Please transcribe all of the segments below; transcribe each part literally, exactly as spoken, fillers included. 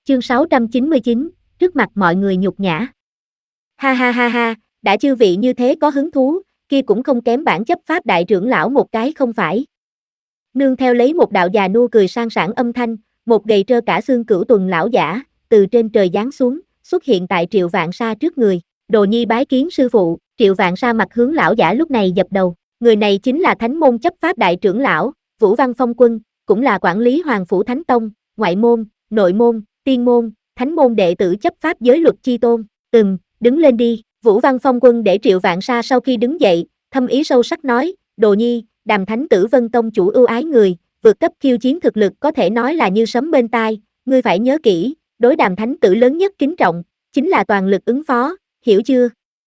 Chương sáu trăm chín mươi chín, trước mặt mọi người nhục nhã. Ha ha ha ha, đã chư vị như thế có hứng thú, kia cũng không kém bản chấp pháp đại trưởng lão một cái không phải. Nương theo lấy một đạo già nua cười sang sảng âm thanh, một gầy trơ cả xương cửu tuần lão giả, từ trên trời giáng xuống, xuất hiện tại Triệu Vạn Sa trước người. Đồ nhi bái kiến sư phụ. Triệu Vạn Sa mặt hướng lão giả lúc này dập đầu. Người này chính là thánh môn chấp pháp đại trưởng lão, Vũ Văn Phong Quân, cũng là quản lý Hoàng Phủ Thánh Tông, ngoại môn, nội môn, tiên môn, thánh môn đệ tử chấp pháp giới luật chi tôn. Ừm, đứng lên đi. Vũ Văn Phong Quân để Triệu Vạn Sa sau khi đứng dậy, thâm ý sâu sắc nói, Đồ nhi, Đàm Thánh Tử Vân Tông chủ ưu ái người, vượt cấp khiêu chiến thực lực có thể nói là như sấm bên tai, ngươi phải nhớ kỹ, đối Đàm Thánh Tử lớn nhất kính trọng, chính là toàn lực ứng phó, hiểu chưa?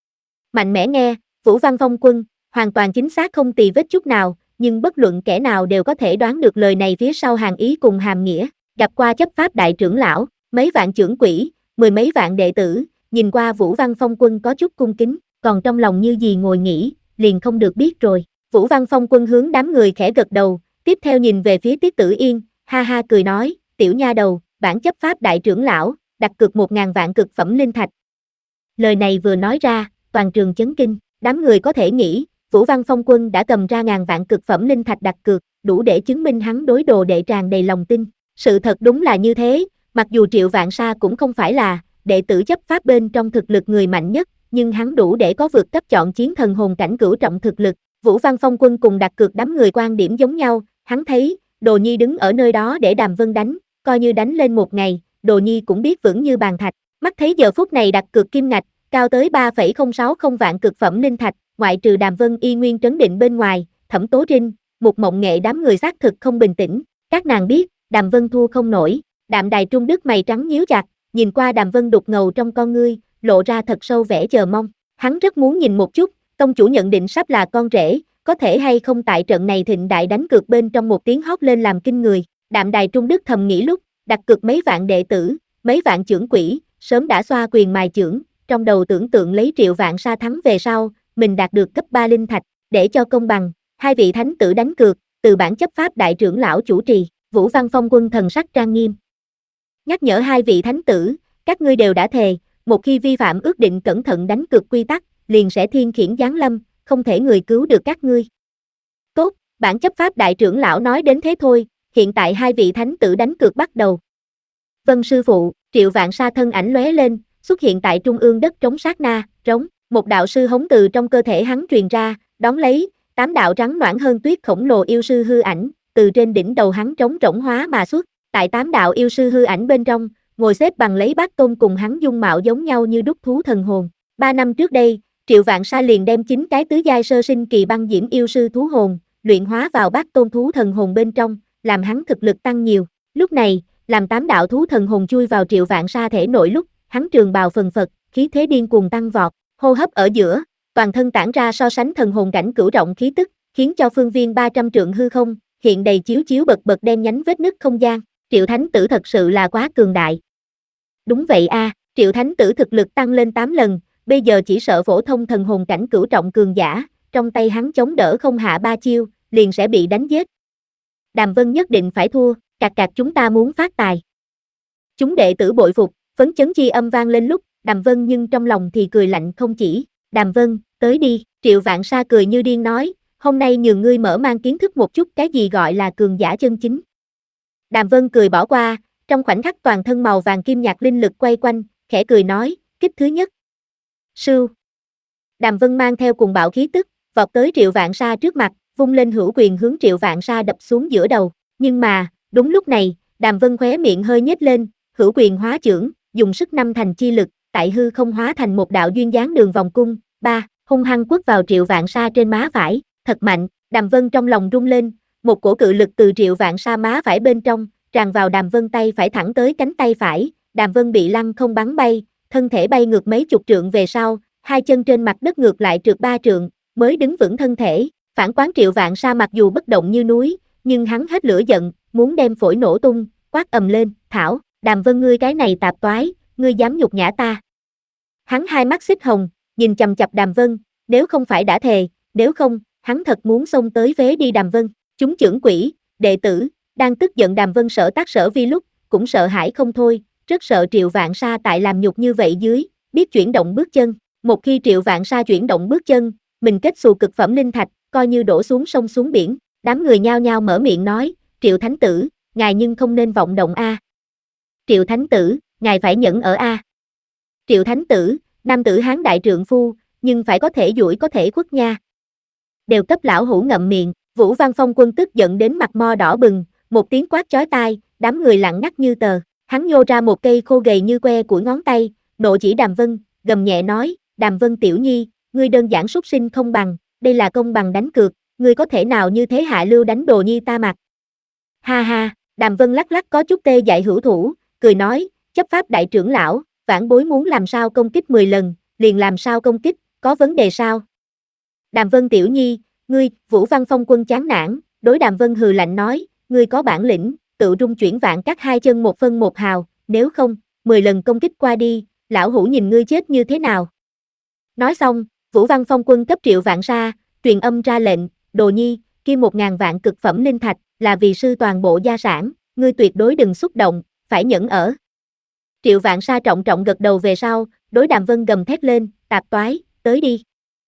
Mạnh mẽ nghe, Vũ Văn Phong Quân, hoàn toàn chính xác không tì vết chút nào, nhưng bất luận kẻ nào đều có thể đoán được lời này phía sau hàng ý cùng hàm nghĩa. Gặp qua chấp pháp đại trưởng lão, mấy vạn trưởng quỹ, mười mấy vạn đệ tử, nhìn qua Vũ Văn Phong Quân có chút cung kính, còn trong lòng như gì ngồi nghĩ, liền không được biết rồi. Vũ Văn Phong Quân hướng đám người khẽ gật đầu, tiếp theo nhìn về phía Tiết Tử Yên, ha ha cười nói, tiểu nha đầu, bản chấp pháp đại trưởng lão, đặt cược một ngàn vạn cực phẩm linh thạch. Lời này vừa nói ra, toàn trường chấn kinh, đám người có thể nghĩ, Vũ Văn Phong Quân đã cầm ra ngàn vạn cực phẩm linh thạch đặt cược, đủ để chứng minh hắn đối đồ đệ tràn đầy lòng tin. Sự thật đúng là như thế, mặc dù Triệu Vạn Sa cũng không phải là đệ tử chấp pháp bên trong thực lực người mạnh nhất, nhưng hắn đủ để có vượt cấp chọn chiến thần hồn cảnh cửu trọng thực lực. Vũ Văn Phong Quân cùng đặt cược đám người quan điểm giống nhau, hắn thấy, Đồ nhi đứng ở nơi đó để Đàm Vân đánh, coi như đánh lên một ngày, Đồ nhi cũng biết vững như bàn thạch. Mắt thấy giờ phút này đặt cược kim ngạch, cao tới ba phẩy không sáu không vạn cực phẩm linh thạch, ngoại trừ Đàm Vân y nguyên trấn định bên ngoài, Thẩm Tố Trinh, Mục Mộng Nghệ đám người xác thực không bình tĩnh, các nàng biết, Đàm Vân thua không nổi. Đạm Đài Trung Đức mày trắng nhíu chặt, nhìn qua Đàm Vân đục ngầu trong con ngươi, lộ ra thật sâu vẻ chờ mong. Hắn rất muốn nhìn một chút, tông chủ nhận định sắp là con rể, có thể hay không tại trận này thịnh đại đánh cược bên trong một tiếng hót lên làm kinh người. Đạm Đài Trung Đức thầm nghĩ lúc, đặt cược mấy vạn đệ tử, mấy vạn trưởng quỹ, sớm đã xoa quyền mài chưởng, trong đầu tưởng tượng lấy Triệu Vạn Sa thắng về sau, mình đạt được cấp ba linh thạch, để cho công bằng, hai vị thánh tử đánh cược, từ bản chấp pháp đại trưởng lão chủ trì. Vũ Văn Phong Quân thần sắc trang nghiêm, nhắc nhở hai vị thánh tử, các ngươi đều đã thề, một khi vi phạm ước định cẩn thận đánh cược quy tắc, liền sẽ thiên khiển giáng lâm, không thể người cứu được các ngươi. Tốt, bản chấp pháp đại trưởng lão nói đến thế thôi, hiện tại hai vị thánh tử đánh cược bắt đầu. Vâng sư phụ. Triệu Vạn Sa thân ảnh lóe lên, xuất hiện tại trung ương đất trống sát na, trống, một đạo sư hống từ trong cơ thể hắn truyền ra, đón lấy, tám đạo trắng noãn hơn tuyết khổng lồ yêu sư hư ảnh, từ trên đỉnh đầu hắn trống rỗng hóa mà xuất, tại tám đạo yêu sư hư ảnh bên trong, ngồi xếp bằng lấy bát tôn cùng hắn dung mạo giống nhau như đúc thú thần hồn. Ba năm trước đây, Triệu Vạn Sa liền đem chín cái tứ giai sơ sinh kỳ băng diễm yêu sư thú hồn, luyện hóa vào bát tôn thú thần hồn bên trong, làm hắn thực lực tăng nhiều. Lúc này, làm tám đạo thú thần hồn chui vào Triệu Vạn Sa thể nội lúc, hắn trường bào phần phật, khí thế điên cuồng tăng vọt, hô hấp ở giữa, toàn thân tản ra so sánh thần hồn cảnh cửu trọng khí tức, khiến cho phương viên ba trăm trượng hư không hiện đầy chiếu chiếu bật bật đen nhánh vết nứt không gian. Triệu Thánh Tử thật sự là quá cường đại. Đúng vậy a, à, Triệu Thánh Tử thực lực tăng lên tám lần, bây giờ chỉ sợ phổ thông thần hồn cảnh cửu trọng cường giả, trong tay hắn chống đỡ không hạ ba chiêu, liền sẽ bị đánh giết. Đàm Vân nhất định phải thua, cạc cạc chúng ta muốn phát tài. Chúng đệ tử bội phục, phấn chấn chi âm vang lên lúc, Đàm Vân nhưng trong lòng thì cười lạnh không chỉ. Đàm Vân, tới đi. Triệu Vạn Sa cười như điên nói, hôm nay nhường ngươi mở mang kiến thức một chút cái gì gọi là cường giả chân chính. Đàm Vân cười bỏ qua, trong khoảnh khắc toàn thân màu vàng kim nhạt linh lực quay quanh, khẽ cười nói, kích thứ nhất. Sưu. Đàm Vân mang theo cùng bạo khí tức, vọt tới Triệu Vạn Sa trước mặt, vung lên hữu quyền hướng Triệu Vạn Sa đập xuống giữa đầu. Nhưng mà, đúng lúc này, Đàm Vân khóe miệng hơi nhếch lên, hữu quyền hóa chưởng, dùng sức năm thành chi lực, tại hư không hóa thành một đạo duyên dáng đường vòng cung, ba, hung hăng quất vào Triệu Vạn Sa trên má phải, thật mạnh. Đàm Vân trong lòng rung lên, một cổ cự lực từ Triệu Vạn Sa má phải bên trong, tràn vào Đàm Vân tay phải thẳng tới cánh tay phải, Đàm Vân bị lăng không bắn bay, thân thể bay ngược mấy chục trượng về sau, hai chân trên mặt đất ngược lại trượt ba trượng, mới đứng vững thân thể. Phản quán Triệu Vạn Sa mặc dù bất động như núi, nhưng hắn hết lửa giận, muốn đem phổi nổ tung, quát ầm lên, thảo, Đàm Vân ngươi cái này tạp toái, ngươi dám nhục nhã ta. Hắn hai mắt xích hồng, nhìn chằm chằm Đàm Vân, nếu không phải đã thề, nếu không, hắn thật muốn xông tới vế đi Đàm Vân. Chúng trưởng quỹ, đệ tử, đang tức giận Đàm Vân sở tác sở vi lúc, cũng sợ hãi không thôi, rất sợ Triệu Vạn Sa tại làm nhục như vậy dưới, biết chuyển động bước chân. Một khi Triệu Vạn Sa chuyển động bước chân, mình kết xù cực phẩm linh thạch, coi như đổ xuống sông xuống biển. Đám người nhao nhao mở miệng nói, Triệu Thánh Tử, ngài nhưng không nên vọng động a. Triệu Thánh Tử, ngài phải nhẫn ở a. Triệu Thánh Tử, nam tử hán đại trượng phu, nhưng phải có thể duỗi có thể khuất nha. Đều cấp lão hủ ngậm miệng. Vũ Văn Phong Quân tức giận đến mặt mo đỏ bừng, một tiếng quát chói tai, đám người lặng ngắt như tờ. Hắn nhô ra một cây khô gầy như que của ngón tay, nộ chỉ Đàm Vân, gầm nhẹ nói, Đàm Vân tiểu nhi, ngươi đơn giản súc sinh không bằng, đây là công bằng đánh cược, ngươi có thể nào như thế hạ lưu đánh đồ nhi ta mặt. Ha ha, Đàm Vân lắc lắc có chút tê dại hữu thủ, cười nói, chấp pháp đại trưởng lão, vãn bối muốn làm sao công kích mười lần, liền làm sao công kích, có vấn đề sao? Đàm Vân tiểu nhi, ngươi, Vũ Văn Phong Quân chán nản, đối Đàm Vân hừ lạnh nói, ngươi có bản lĩnh, tự rung chuyển vạn các hai chân một phân một hào, nếu không, mười lần công kích qua đi, lão hủ nhìn ngươi chết như thế nào. Nói xong, Vũ Văn Phong Quân cấp Triệu Vạn Sa, truyền âm ra lệnh, đồ nhi, kia một ngàn vạn cực phẩm linh thạch, là vì sư toàn bộ gia sản, ngươi tuyệt đối đừng xúc động, phải nhẫn ở. Triệu Vạn Sa trọng trọng gật đầu về sau, đối Đàm Vân gầm thét lên, tạp toái, tới đi.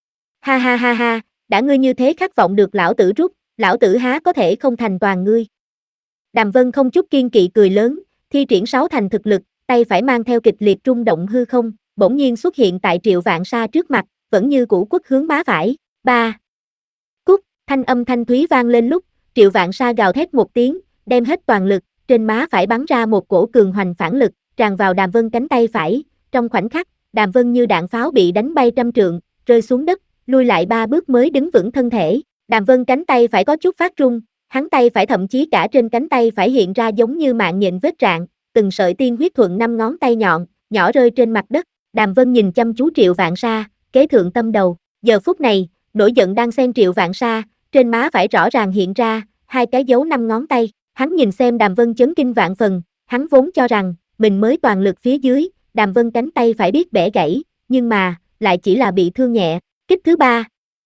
Ha ha ha ha, đã ngươi như thế khát vọng được lão tử rút, lão tử há có thể không thành toàn ngươi. Đàm Vân không chút kiên kỵ cười lớn, thi triển sáu thành thực lực, tay phải mang theo kịch liệt rung động hư không, bỗng nhiên xuất hiện tại Triệu Vạn Sa trước mặt, vẫn như cũ quất hướng má phải. Ba. Cút, thanh âm thanh thúy vang lên lúc, Triệu Vạn Sa gào thét một tiếng, đem hết toàn lực, trên má phải bắn ra một cổ cường hoành phản lực, tràn vào Đàm Vân cánh tay phải, trong khoảnh khắc, Đàm Vân như đạn pháo bị đánh bay trăm trượng, rơi xuống đất, lui lại ba bước mới đứng vững thân thể. Đàm Vân cánh tay phải có chút phát run, hắn tay phải thậm chí cả trên cánh tay phải hiện ra giống như mạng nhện vết rạn, từng sợi tiên huyết thuận năm ngón tay nhọn, nhỏ rơi trên mặt đất. Đàm Vân nhìn chăm chú Triệu Vạn Sa, kế thượng tâm đầu. Giờ phút này, nổi giận đang xen Triệu Vạn Sa, trên má phải rõ ràng hiện ra hai cái dấu năm ngón tay. Hắn nhìn xem Đàm Vân chấn kinh vạn phần, hắn vốn cho rằng mình mới toàn lực phía dưới, Đàm Vân cánh tay phải biết bẻ gãy, nhưng mà lại chỉ là bị thương nhẹ. Kích thứ ba.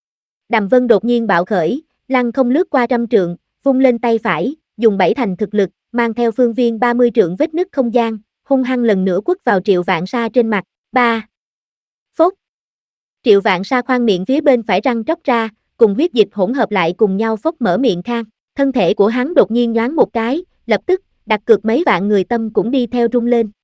Đàm Vân đột nhiên bạo khởi, lăng không lướt qua trăm trượng, vung lên tay phải, dùng bảy thành thực lực, mang theo phương viên ba mươi trượng vết nứt không gian, hung hăng lần nữa quất vào Triệu Vạn Sa trên mặt. Ba. Phốt. Triệu Vạn Sa khoang miệng phía bên phải răng tróc ra, cùng huyết dịch hỗn hợp lại cùng nhau phốc mở miệng khang. Thân thể của hắn đột nhiên nhoáng một cái, lập tức, đặt cược mấy vạn người tâm cũng đi theo rung lên.